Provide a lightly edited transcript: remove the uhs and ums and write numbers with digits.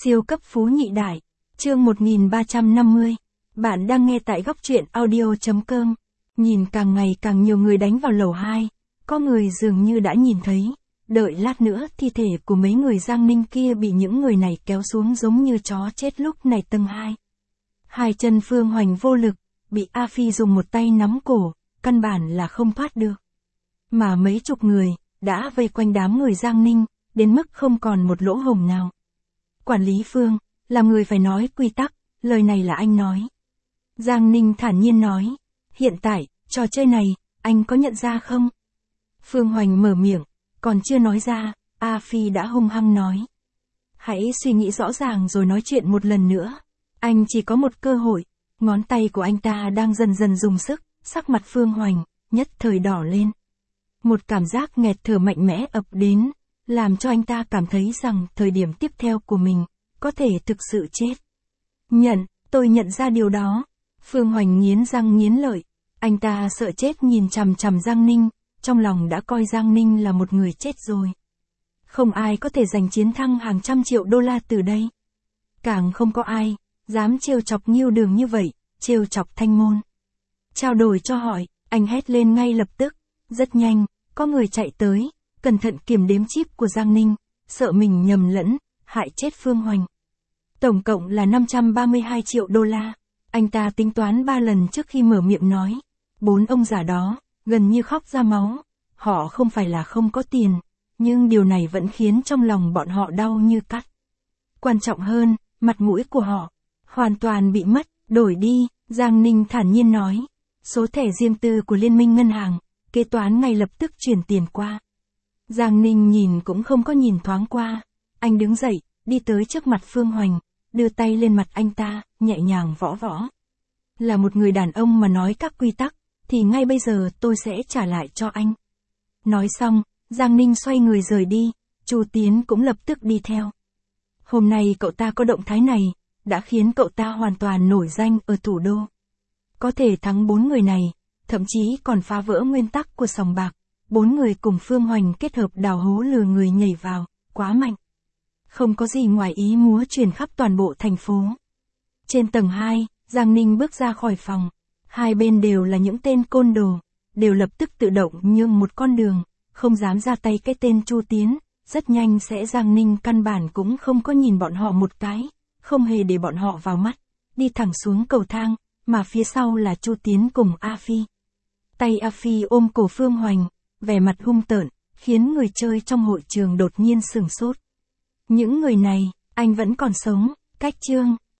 Siêu cấp phú nhị đại, chương 1350. Bạn đang nghe tại góc truyện audio.com. Nhìn càng ngày càng nhiều người đánh vào lầu 2, có người dường như đã nhìn thấy, đợi lát nữa thi thể của mấy người Giang Ninh kia bị những người này kéo xuống giống như chó chết lúc này tầng 2. Hai chân Phương Hoành vô lực, bị A Phi dùng một tay nắm cổ, căn bản là không thoát được. Mà mấy chục người, đã vây quanh đám người Giang Ninh, đến mức không còn một lỗ hổng nào. Quản lý Phương, làm người phải nói quy tắc, lời này là anh nói. Giang Ninh thản nhiên nói, hiện tại, trò chơi này, anh có nhận ra không? Phương Hoành mở miệng, còn chưa nói ra, A Phi đã hung hăng nói. Hãy suy nghĩ rõ ràng rồi nói chuyện một lần nữa. Anh chỉ có một cơ hội, ngón tay của anh ta đang dần dần dùng sức, sắc mặt Phương Hoành, nhất thời đỏ lên. Một cảm giác nghẹt thở mạnh mẽ ập đến, làm cho anh ta cảm thấy rằng thời điểm tiếp theo của mình, có thể thực sự chết. Tôi nhận ra điều đó. Phương Hoành nghiến răng nghiến lợi, anh ta sợ chết nhìn chằm chằm Giang Ninh, trong lòng đã coi Giang Ninh là một người chết rồi. Không ai có thể giành chiến thắng hàng trăm triệu đô la từ đây. Càng không có ai, dám trêu chọc Nghiêu Đường như vậy, trêu chọc Thanh Môn. Trao đổi cho hỏi, anh hét lên ngay lập tức, rất nhanh, có người chạy tới, cẩn thận kiểm đếm chip của Giang Ninh, sợ mình nhầm lẫn, hại chết Phương Hoành. Tổng cộng là 532 triệu đô la. Anh ta tính toán 3 lần trước khi mở miệng nói. 4 ông già đó, gần như khóc ra máu. Họ không phải là không có tiền, nhưng điều này vẫn khiến trong lòng bọn họ đau như cắt. Quan trọng hơn, mặt mũi của họ, hoàn toàn bị mất, đổi đi, Giang Ninh thản nhiên nói. Số thẻ riêng tư của Liên minh ngân hàng, kế toán ngay lập tức chuyển tiền qua. Giang Ninh nhìn cũng không có nhìn thoáng qua. Anh đứng dậy, đi tới trước mặt Phương Hoành, đưa tay lên mặt anh ta, nhẹ nhàng võ võ. Là một người đàn ông mà nói các quy tắc, thì ngay bây giờ tôi sẽ trả lại cho anh. Nói xong, Giang Ninh xoay người rời đi, Chu Tiến cũng lập tức đi theo. Hôm nay cậu ta có động thái này, đã khiến cậu ta hoàn toàn nổi danh ở thủ đô. Có thể thắng 4 người này, thậm chí còn phá vỡ nguyên tắc của sòng bạc. 4 người cùng Phương Hoành kết hợp đào hố lừa người nhảy vào, quá mạnh. Không có gì ngoài ý múa truyền khắp toàn bộ thành phố. Trên tầng 2, Giang Ninh bước ra khỏi phòng. Hai bên đều là những tên côn đồ, đều lập tức tự động nhường một con đường, không dám ra tay cái tên Chu Tiến. Rất nhanh sẽ Giang Ninh căn bản cũng không có nhìn bọn họ một cái, không hề để bọn họ vào mắt, đi thẳng xuống cầu thang, mà phía sau là Chu Tiến cùng A Phi. Tay A Phi ôm cổ Phương Hoành, vẻ mặt hung tợn, khiến người chơi trong hội trường đột nhiên sửng sốt. Những người này, anh vẫn còn sống, cách chương.